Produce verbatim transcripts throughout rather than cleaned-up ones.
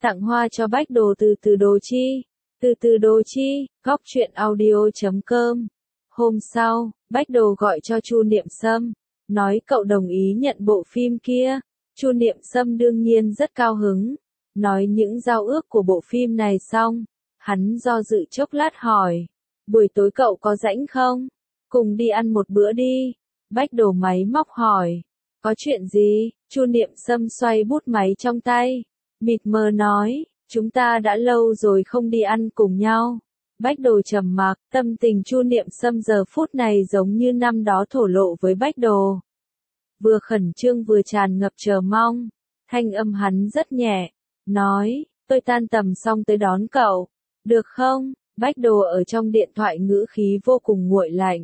Tặng hoa cho Bách Đồ từ từ Đồ Chi. Từ từ Đồ Chi, góc truyện audio chấm com. Hôm sau, Bách Đồ gọi cho Chu Niệm Sâm, nói cậu đồng ý nhận bộ phim kia. Chu Niệm Sâm đương nhiên rất cao hứng, nói những giao ước của bộ phim này xong, hắn do dự chốc lát hỏi, buổi tối cậu có rảnh không? Cùng đi ăn một bữa đi. Bách Đồ máy móc hỏi, có chuyện gì? Chu Niệm Sâm xoay bút máy trong tay, mịt mờ nói, chúng ta đã lâu rồi không đi ăn cùng nhau. Bách Đồ trầm mặc, tâm tình Chu Niệm Sâm giờ phút này giống như năm đó thổ lộ với Bách Đồ. Vừa khẩn trương vừa tràn ngập chờ mong, thanh âm hắn rất nhẹ, nói, tôi tan tầm xong tới đón cậu, được không? Bách Đồ ở trong điện thoại ngữ khí vô cùng nguội lạnh.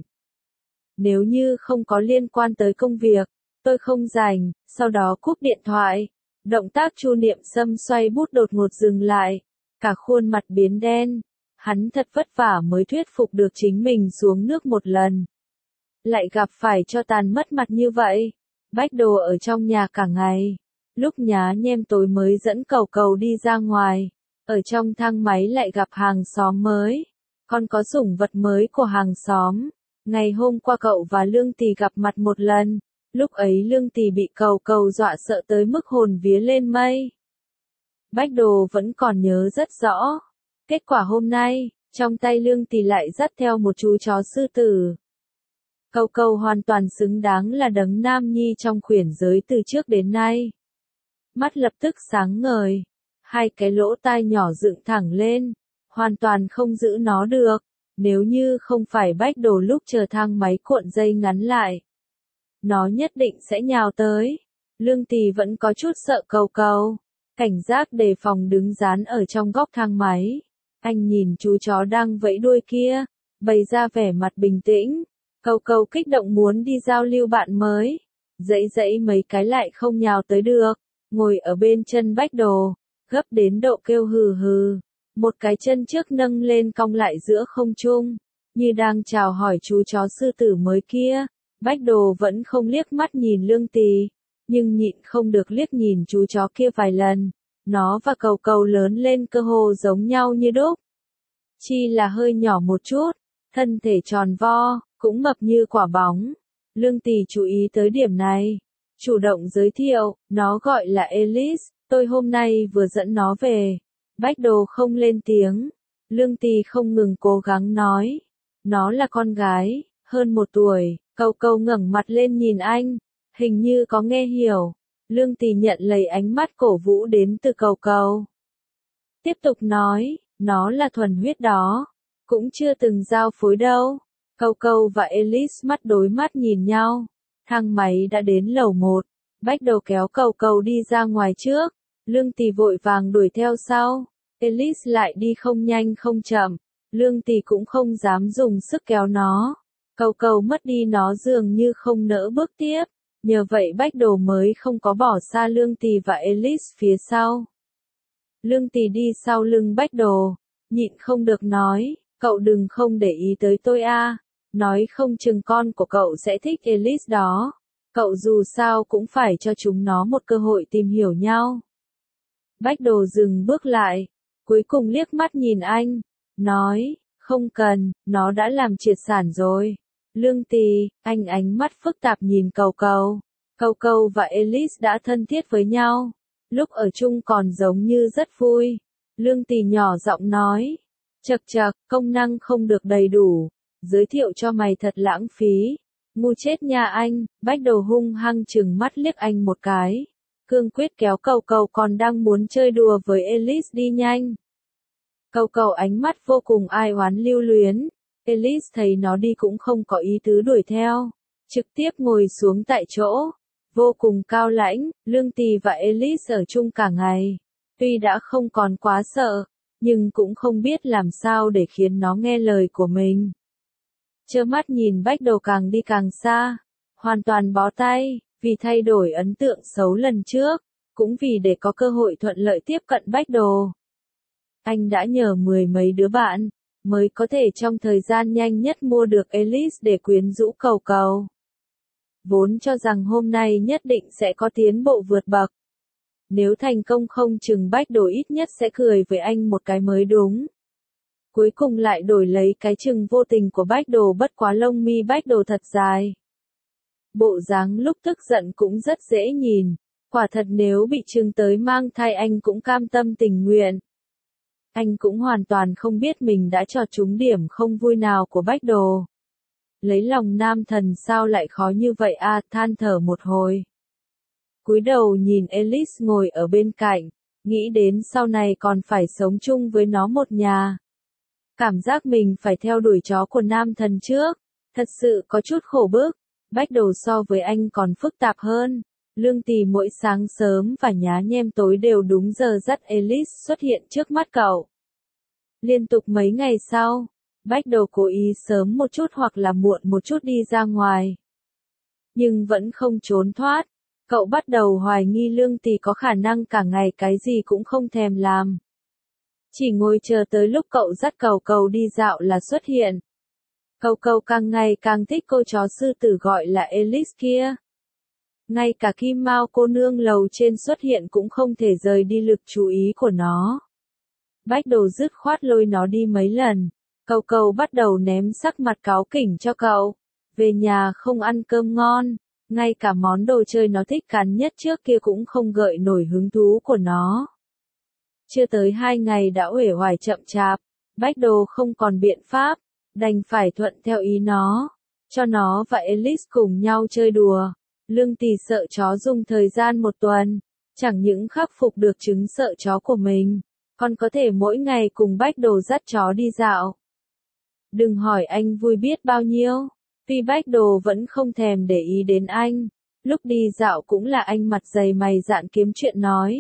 Nếu như không có liên quan tới công việc, tôi không rảnh. Sau đó cúp điện thoại. Động tác Chu Niệm Sâm xoay bút đột ngột dừng lại, cả khuôn mặt biến đen. Hắn thật vất vả mới thuyết phục được chính mình xuống nước một lần. Lại gặp phải cho tàn mất mặt như vậy. Bách Đồ ở trong nhà cả ngày. Lúc nhá nhem tối mới dẫn Cầu Cầu đi ra ngoài. Ở trong thang máy lại gặp hàng xóm mới. Còn có sủng vật mới của hàng xóm. Ngày hôm qua cậu và Lương Tì gặp mặt một lần. Lúc ấy Lương Tì bị Cầu Cầu dọa sợ tới mức hồn vía lên mây. Bách Đồ vẫn còn nhớ rất rõ. Kết quả hôm nay, trong tay Lương Tì lại dắt theo một chú chó sư tử. Cầu Cầu hoàn toàn xứng đáng là đấng nam nhi trong khuyển giới từ trước đến nay. Mắt lập tức sáng ngời. Hai cái lỗ tai nhỏ dựng thẳng lên. Hoàn toàn không giữ nó được. Nếu như không phải Bách Đồ lúc chờ thang máy cuộn dây ngắn lại, nó nhất định sẽ nhào tới. Lương Tì vẫn có chút sợ Cầu Cầu, cảnh giác đề phòng đứng dán ở trong góc thang máy. Anh nhìn chú chó đang vẫy đuôi kia, bày ra vẻ mặt bình tĩnh. Cầu Cầu kích động muốn đi giao lưu bạn mới, dãy dãy mấy cái lại không nhào tới được, ngồi ở bên chân Bách Đồ, gấp đến độ kêu hừ hừ. Một cái chân trước nâng lên cong lại giữa không trung, như đang chào hỏi chú chó sư tử mới kia. Bách Đồ vẫn không liếc mắt nhìn Lương Tì, nhưng nhịn không được liếc nhìn chú chó kia vài lần. Nó và Cầu Cầu lớn lên cơ hồ giống nhau như đúc. Chỉ là hơi nhỏ một chút, thân thể tròn vo, cũng mập như quả bóng. Lương Tì chú ý tới điểm này, chủ động giới thiệu, nó gọi là Alice, tôi hôm nay vừa dẫn nó về. Bách Đồ không lên tiếng. Lương Tì không ngừng cố gắng nói. Nó là con gái, hơn một tuổi. Cầu Cầu ngẩng mặt lên nhìn anh, hình như có nghe hiểu. Lương Tì nhận lấy ánh mắt cổ vũ đến từ Cầu Cầu. Tiếp tục nói, nó là thuần huyết đó. Cũng chưa từng giao phối đâu. Cầu Cầu và Alice mắt đối mắt nhìn nhau. Thang máy đã đến lầu một. Bách Đồ kéo Cầu Cầu đi ra ngoài trước. Lương Tì vội vàng đuổi theo sau. Alice lại đi không nhanh không chậm. Lương Tì cũng không dám dùng sức kéo nó. Cầu Cầu mất đi nó dường như không nỡ bước tiếp. Nhờ vậy Bách Đồ mới không có bỏ xa Lương Tì và Alice phía sau. Lương Tì đi sau lưng Bách Đồ, nhịn không được nói, cậu đừng không để ý tới tôi a, nói không chừng con của cậu sẽ thích Alice đó. Cậu dù sao cũng phải cho chúng nó một cơ hội tìm hiểu nhau. Bách Đồ dừng bước lại, cuối cùng liếc mắt nhìn anh, nói, không cần, nó đã làm triệt sản rồi. Lương Tì, anh ánh mắt phức tạp nhìn Cầu Cầu. Cầu Cầu và Alice đã thân thiết với nhau. Lúc ở chung còn giống như rất vui. Lương Tì nhỏ giọng nói, chậc chậc, công năng không được đầy đủ. Giới thiệu cho mày thật lãng phí. Ngu chết nha anh. Bách Đồ hung hăng chừng mắt liếc anh một cái. Cương quyết kéo Cầu Cầu còn đang muốn chơi đùa với Alice đi nhanh. Cầu Cầu ánh mắt vô cùng ai oán lưu luyến. Alice thấy nó đi cũng không có ý tứ đuổi theo. Trực tiếp ngồi xuống tại chỗ. Vô cùng cao lãnh, Lương Tì và Alice ở chung cả ngày. Tuy đã không còn quá sợ, nhưng cũng không biết làm sao để khiến nó nghe lời của mình. Trơ mắt nhìn Bách Đồ càng đi càng xa. Hoàn toàn bó tay, vì thay đổi ấn tượng xấu lần trước. Cũng vì để có cơ hội thuận lợi tiếp cận Bách Đồ. Anh đã nhờ mười mấy đứa bạn, mới có thể trong thời gian nhanh nhất mua được Alice để quyến rũ Cầu Cầu. Vốn cho rằng hôm nay nhất định sẽ có tiến bộ vượt bậc. Nếu thành công không chừng Bách Đồ ít nhất sẽ cười với anh một cái mới đúng. Cuối cùng lại đổi lấy cái chừng vô tình của Bách Đồ, bất quá lông mi Bách Đồ thật dài. Bộ dáng lúc tức giận cũng rất dễ nhìn. Quả thật nếu bị chừng tới mang thai anh cũng cam tâm tình nguyện. Anh cũng hoàn toàn không biết mình đã chọt trúng điểm không vui nào của Bách Đồ. Lấy lòng nam thần sao lại khó như vậy à, than thở một hồi. Cúi đầu nhìn Alice ngồi ở bên cạnh, nghĩ đến sau này còn phải sống chung với nó một nhà. Cảm giác mình phải theo đuổi chó của nam thần trước, thật sự có chút khổ bức. Bách Đồ so với anh còn phức tạp hơn. Lương Tì mỗi sáng sớm và nhá nhem tối đều đúng giờ dắt Alice xuất hiện trước mắt cậu. Liên tục mấy ngày sau, Bách Đồ cố ý sớm một chút hoặc là muộn một chút đi ra ngoài. Nhưng vẫn không trốn thoát. Cậu bắt đầu hoài nghi Lương Tì có khả năng cả ngày cái gì cũng không thèm làm. Chỉ ngồi chờ tới lúc cậu dắt Cầu Cầu đi dạo là xuất hiện. Cầu Cầu càng ngày càng thích cô chó sư tử gọi là Alice kia. Ngay cả Kim Mao cô nương lầu trên xuất hiện cũng không thể rời đi lực chú ý của nó. Bách Đồ dứt khoát lôi nó đi mấy lần. Cầu Cầu bắt đầu ném sắc mặt cáu kỉnh cho cậu. Về nhà không ăn cơm ngon. Ngay cả món đồ chơi nó thích cắn nhất trước kia cũng không gợi nổi hứng thú của nó. Chưa tới hai ngày đã uể oải chậm chạp. Bách Đồ không còn biện pháp. Đành phải thuận theo ý nó. Cho nó và Alice cùng nhau chơi đùa. Lương Tì sợ chó dùng thời gian một tuần. Chẳng những khắc phục được chứng sợ chó của mình. Còn có thể mỗi ngày cùng Bách Đồ dắt chó đi dạo. Đừng hỏi anh vui biết bao nhiêu. Vì Bách Đồ vẫn không thèm để ý đến anh. Lúc đi dạo cũng là anh mặt dày mày dạn kiếm chuyện nói.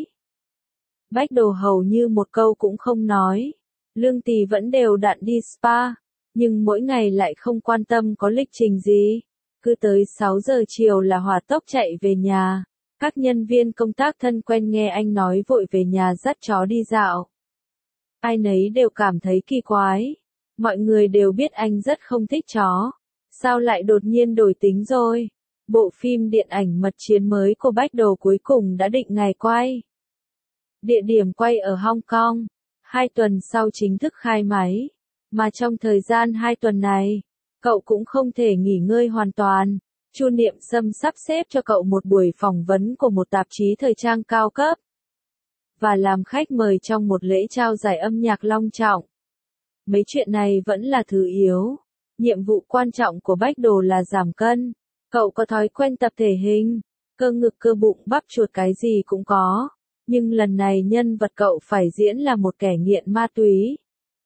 Bách Đồ hầu như một câu cũng không nói. Lương Tì vẫn đều đặn đi spa. Nhưng mỗi ngày lại không quan tâm có lịch trình gì. Cứ tới sáu giờ chiều là hỏa tốc chạy về nhà. Các nhân viên công tác thân quen nghe anh nói vội về nhà dắt chó đi dạo. Ai nấy đều cảm thấy kỳ quái. Mọi người đều biết anh rất không thích chó. Sao lại đột nhiên đổi tính rồi? Bộ phim điện ảnh Mật Chiến mới của Bách Đồ cuối cùng đã định ngày quay. Địa điểm quay ở Hong Kong. Hai tuần sau chính thức khai máy. Mà trong thời gian hai tuần này, cậu cũng không thể nghỉ ngơi hoàn toàn. Chu Niệm Sâm sắp xếp cho cậu một buổi phỏng vấn của một tạp chí thời trang cao cấp. Và làm khách mời trong một lễ trao giải âm nhạc long trọng. Mấy chuyện này vẫn là thứ yếu. Nhiệm vụ quan trọng của Bách Đồ là giảm cân. Cậu có thói quen tập thể hình. Cơ ngực cơ bụng bắp chuột cái gì cũng có. Nhưng lần này nhân vật cậu phải diễn là một kẻ nghiện ma túy.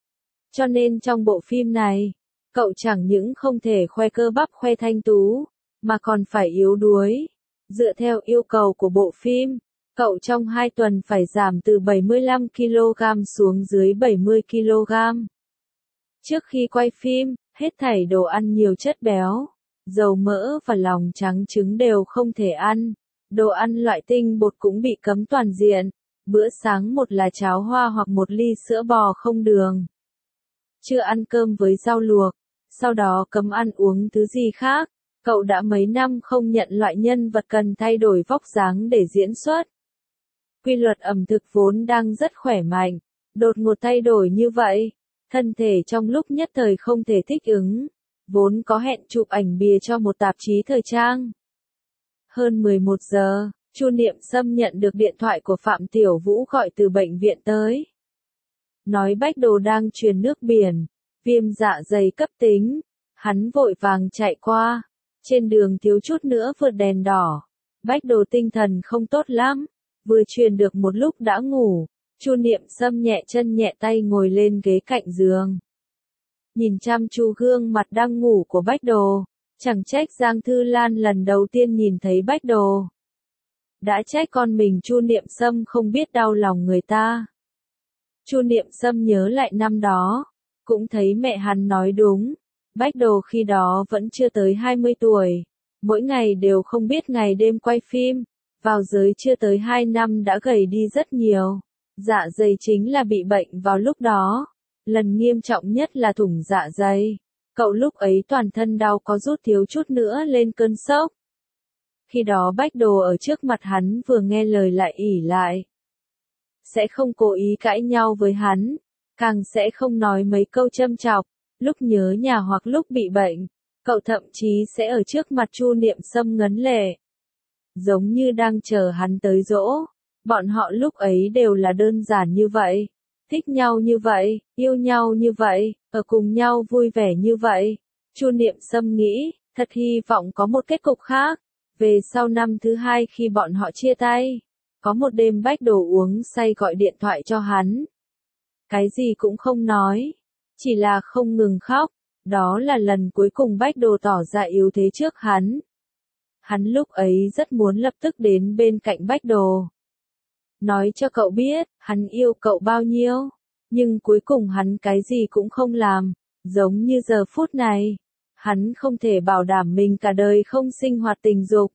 Cho nên trong bộ phim này, cậu chẳng những không thể khoe cơ bắp khoe thanh tú, mà còn phải yếu đuối. Dựa theo yêu cầu của bộ phim, cậu trong hai tuần phải giảm từ bảy mươi lăm ki lô gam xuống dưới bảy mươi ki lô gam. Trước khi quay phim, hết thảy đồ ăn nhiều chất béo, dầu mỡ và lòng trắng trứng đều không thể ăn. Đồ ăn loại tinh bột cũng bị cấm toàn diện. Bữa sáng một là cháo hoa hoặc một ly sữa bò không đường. Chưa ăn cơm với rau luộc. Sau đó cấm ăn uống thứ gì khác. Cậu đã mấy năm không nhận loại nhân vật cần thay đổi vóc dáng để diễn xuất. Quy luật ẩm thực vốn đang rất khỏe mạnh. Đột ngột thay đổi như vậy. Thân thể trong lúc nhất thời không thể thích ứng. Vốn có hẹn chụp ảnh bìa cho một tạp chí thời trang. Hơn mười một giờ, Chu Niệm Sâm nhận được điện thoại của Phạm Tiểu Vũ gọi từ bệnh viện tới. Nói Bách Đồ đang truyền nước biển, viêm dạ dày cấp tính. Hắn vội vàng chạy qua. Trên đường thiếu chút nữa vượt đèn đỏ. Bách Đồ tinh thần không tốt lắm. Vừa truyền được một lúc đã ngủ. Chu Niệm Sâm nhẹ chân nhẹ tay ngồi lên ghế cạnh giường. Nhìn chăm chú gương mặt đang ngủ của Bách Đồ. Chẳng trách Giang Thư Lan lần đầu tiên nhìn thấy Bách Đồ. Đã trách con mình Chu Niệm Sâm không biết đau lòng người ta. Chu Niệm Sâm nhớ lại năm đó. Cũng thấy mẹ hắn nói đúng. Bách Đồ khi đó vẫn chưa tới hai mươi tuổi. Mỗi ngày đều không biết ngày đêm quay phim. Vào giới chưa tới hai năm đã gầy đi rất nhiều. Dạ dày chính là bị bệnh vào lúc đó. Lần nghiêm trọng nhất là thủng dạ dày. Cậu lúc ấy toàn thân đau có rút thiếu chút nữa lên cơn sốc. Khi đó Bách Đồ ở trước mặt hắn vừa nghe lời lại ỉ lại. Sẽ không cố ý cãi nhau với hắn, càng sẽ không nói mấy câu châm chọc, lúc nhớ nhà hoặc lúc bị bệnh, cậu thậm chí sẽ ở trước mặt Chu Niệm Sâm ngấn lệ. Giống như đang chờ hắn tới dỗ, bọn họ lúc ấy đều là đơn giản như vậy, thích nhau như vậy, yêu nhau như vậy, ở cùng nhau vui vẻ như vậy. Chu Niệm Sâm nghĩ, thật hy vọng có một kết cục khác. Về sau năm thứ hai khi bọn họ chia tay, có một đêm Bách Đồ uống say gọi điện thoại cho hắn. Cái gì cũng không nói, chỉ là không ngừng khóc, đó là lần cuối cùng Bách Đồ tỏ ra yếu thế trước hắn. Hắn lúc ấy rất muốn lập tức đến bên cạnh Bách Đồ. Nói cho cậu biết, hắn yêu cậu bao nhiêu, nhưng cuối cùng hắn cái gì cũng không làm, giống như giờ phút này. Hắn không thể bảo đảm mình cả đời không sinh hoạt tình dục.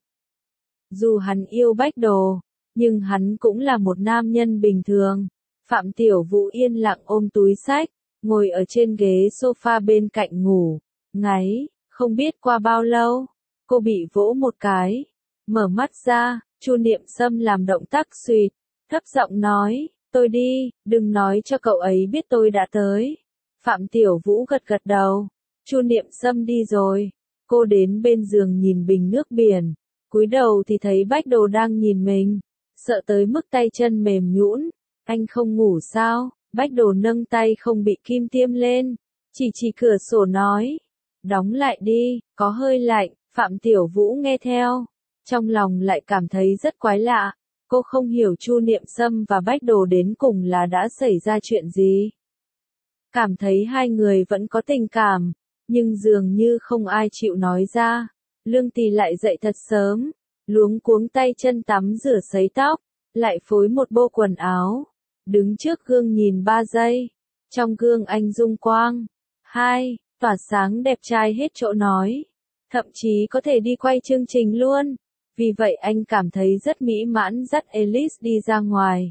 Dù hắn yêu Bách Đồ, nhưng hắn cũng là một nam nhân bình thường. Phạm Tiểu Vũ yên lặng ôm túi xách, ngồi ở trên ghế sofa bên cạnh ngủ, ngáy, không biết qua bao lâu, cô bị vỗ một cái, mở mắt ra, Chu Niệm Sâm làm động tác suỵt, thấp giọng nói, tôi đi, đừng nói cho cậu ấy biết tôi đã tới. Phạm Tiểu Vũ gật gật đầu. Chu Niệm Sâm đi rồi, cô đến bên giường nhìn bình nước biển, cúi đầu thì thấy Bách Đồ đang nhìn mình, sợ tới mức tay chân mềm nhũn. Anh không ngủ sao? Bách Đồ nâng tay không bị kim tiêm lên, chỉ chỉ cửa sổ nói, đóng lại đi, có hơi lạnh. Phạm Tiểu Vũ nghe theo, trong lòng lại cảm thấy rất quái lạ, cô không hiểu Chu Niệm Sâm và Bách Đồ đến cùng là đã xảy ra chuyện gì. Cảm thấy hai người vẫn có tình cảm, nhưng dường như không ai chịu nói ra. Lương Tì lại dậy thật sớm, luống cuống tay chân tắm rửa sấy tóc, lại phối một bộ quần áo, đứng trước gương nhìn ba giây. Trong gương anh dung quang, hai, tỏa sáng đẹp trai hết chỗ nói, thậm chí có thể đi quay chương trình luôn. Vì vậy anh cảm thấy rất mỹ mãn dắt Elise đi ra ngoài.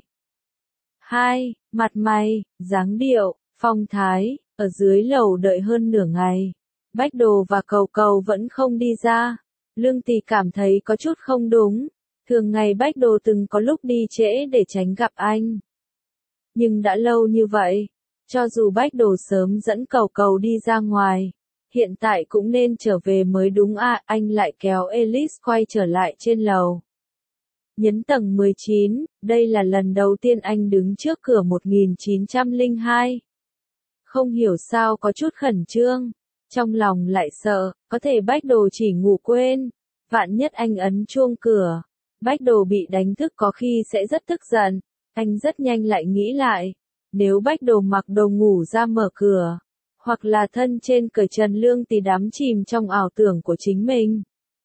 Hai, mặt mày, dáng điệu, phong thái, ở dưới lầu đợi hơn nửa ngày. Bách Đồ và Cầu Cầu vẫn không đi ra. Lương Tì cảm thấy có chút không đúng. Thường ngày Bách Đồ từng có lúc đi trễ để tránh gặp anh. Nhưng đã lâu như vậy, cho dù Bách Đồ sớm dẫn Cầu Cầu đi ra ngoài, hiện tại cũng nên trở về mới đúng à. Anh lại kéo Elise quay trở lại trên lầu. Nhấn tầng mười chín, đây là lần đầu tiên anh đứng trước cửa một nghìn chín trăm lẻ hai. Không hiểu sao có chút khẩn trương, trong lòng lại sợ, có thể Bách Đồ chỉ ngủ quên. Vạn nhất anh ấn chuông cửa, Bách Đồ bị đánh thức có khi sẽ rất tức giận. Anh rất nhanh lại nghĩ lại, nếu Bách Đồ mặc đồ ngủ ra mở cửa, hoặc là thân trên cởi trần, Lương Tì đắm chìm trong ảo tưởng của chính mình.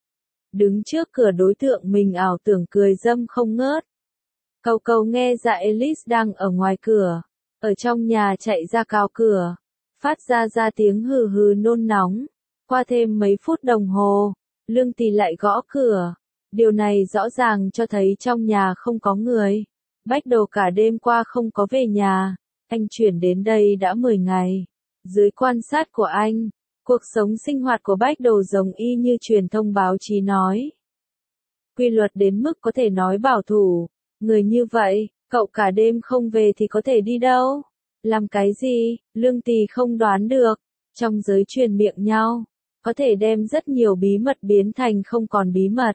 Đứng trước cửa đối tượng mình ảo tưởng cười dâm không ngớt. Cầu Cầu nghe dạ Elise đang ở ngoài cửa, ở trong nhà chạy ra cào cửa, phát ra ra tiếng hừ hừ nôn nóng. Qua thêm mấy phút đồng hồ, Lương Tì lại gõ cửa. Điều này rõ ràng cho thấy trong nhà không có người. Bách Đồ cả đêm qua không có về nhà, anh chuyển đến đây đã mười ngày. Dưới quan sát của anh, cuộc sống sinh hoạt của Bách Đồ giống y như truyền thông báo chí nói. Quy luật đến mức có thể nói bảo thủ. Người như vậy, cậu cả đêm không về thì có thể đi đâu? Làm cái gì? Lương Tì không đoán được. Trong giới truyền miệng nhau, có thể đem rất nhiều bí mật biến thành không còn bí mật.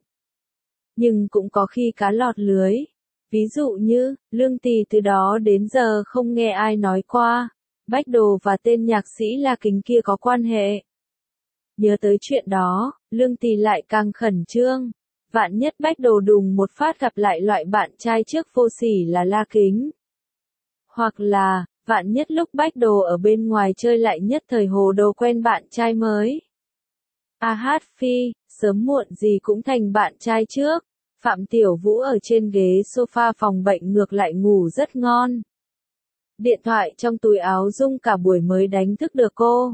Nhưng cũng có khi cá lọt lưới. Ví dụ như, Lương Tì từ đó đến giờ không nghe ai nói qua, Bách Đồ và tên nhạc sĩ La Kính kia có quan hệ. Nhớ tới chuyện đó, Lương Tì lại càng khẩn trương. Vạn nhất Bách Đồ đùng một phát gặp lại loại bạn trai trước vô sỉ là La Kính. Hoặc là, vạn nhất lúc Bách Đồ ở bên ngoài chơi lại nhất thời hồ đồ quen bạn trai mới. A hát phi, sớm muộn gì cũng thành bạn trai trước. Phạm Tiểu Vũ ở trên ghế sofa phòng bệnh ngược lại ngủ rất ngon. Điện thoại trong túi áo rung cả buổi mới đánh thức được cô.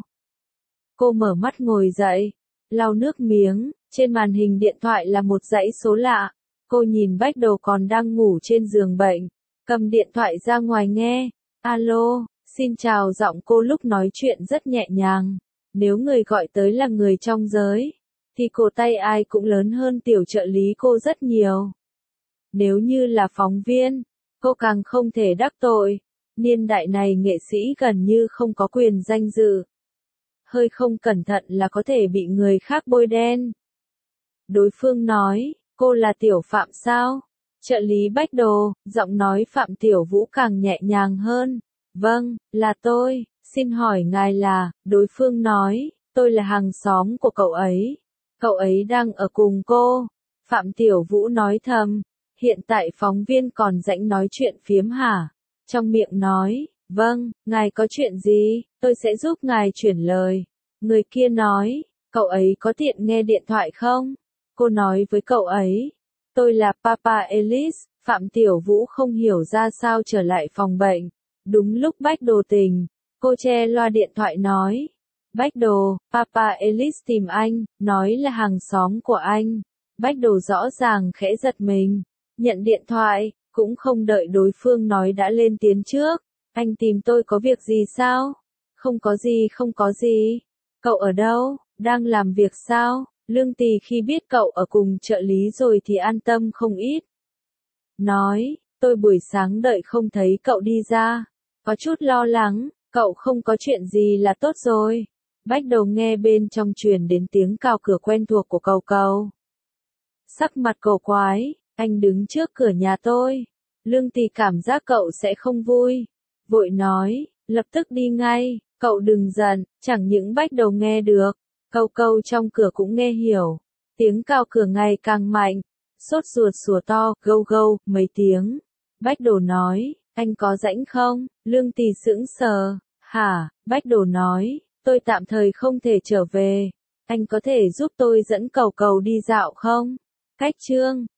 Cô mở mắt ngồi dậy, lau nước miếng, trên màn hình điện thoại là một dãy số lạ. Cô nhìn Bách Đồ còn đang ngủ trên giường bệnh, cầm điện thoại ra ngoài nghe. Alo, xin chào. Giọng cô lúc nói chuyện rất nhẹ nhàng, nếu người gọi tới là người trong giới. thì cổ tay ai cũng lớn hơn tiểu trợ lý cô rất nhiều. Nếu như là phóng viên, cô càng không thể đắc tội. Niên đại này nghệ sĩ gần như không có quyền danh dự. Hơi không cẩn thận là có thể bị người khác bôi đen. Đối phương nói, cô là Tiểu Phạm sao? Trợ lý Bách Đồ, giọng nói Phạm Tiểu Vũ càng nhẹ nhàng hơn. Vâng, là tôi, xin hỏi ngài là, đối phương nói, tôi là hàng xóm của cậu ấy. Cậu ấy đang ở cùng cô. Phạm Tiểu Vũ nói thầm, hiện tại phóng viên còn rảnh nói chuyện phiếm hả? Trong miệng nói, vâng, ngài có chuyện gì, tôi sẽ giúp ngài chuyển lời. Người kia nói, cậu ấy có tiện nghe điện thoại không? Cô nói với cậu ấy, tôi là Papa Ellis. Phạm Tiểu Vũ không hiểu ra sao trở lại phòng bệnh. Đúng lúc Bách Đồ tỉnh, cô che loa điện thoại nói, Bách Đồ, Papa Ellis tìm anh, nói là hàng xóm của anh. Bách Đồ rõ ràng khẽ giật mình, nhận điện thoại, cũng không đợi đối phương nói đã lên tiếng trước. Anh tìm tôi có việc gì sao? Không có gì, không có gì. Cậu ở đâu? Đang làm việc sao? Lương Tì khi biết cậu ở cùng trợ lý rồi thì an tâm không ít. Nói, tôi buổi sáng đợi không thấy cậu đi ra. Có chút lo lắng, cậu không có chuyện gì là tốt rồi. Bách Đầu nghe bên trong truyền đến tiếng cào cửa quen thuộc của Cầu Cầu. Sắc mặt cổ quái, anh đứng trước cửa nhà tôi. Lương Tì cảm giác cậu sẽ không vui. Vội nói, lập tức đi ngay, cậu đừng giận, chẳng những Bách Đầu nghe được. Cầu Cầu trong cửa cũng nghe hiểu. Tiếng cào cửa ngày càng mạnh. Sốt ruột sủa to, gâu gâu, mấy tiếng. Bách Đồ nói, anh có rảnh không? Lương Tì sững sờ. Hả? Bách Đồ nói, tôi tạm thời không thể trở về. Anh có thể giúp tôi dẫn Cầu Cầu đi dạo không? Cách chương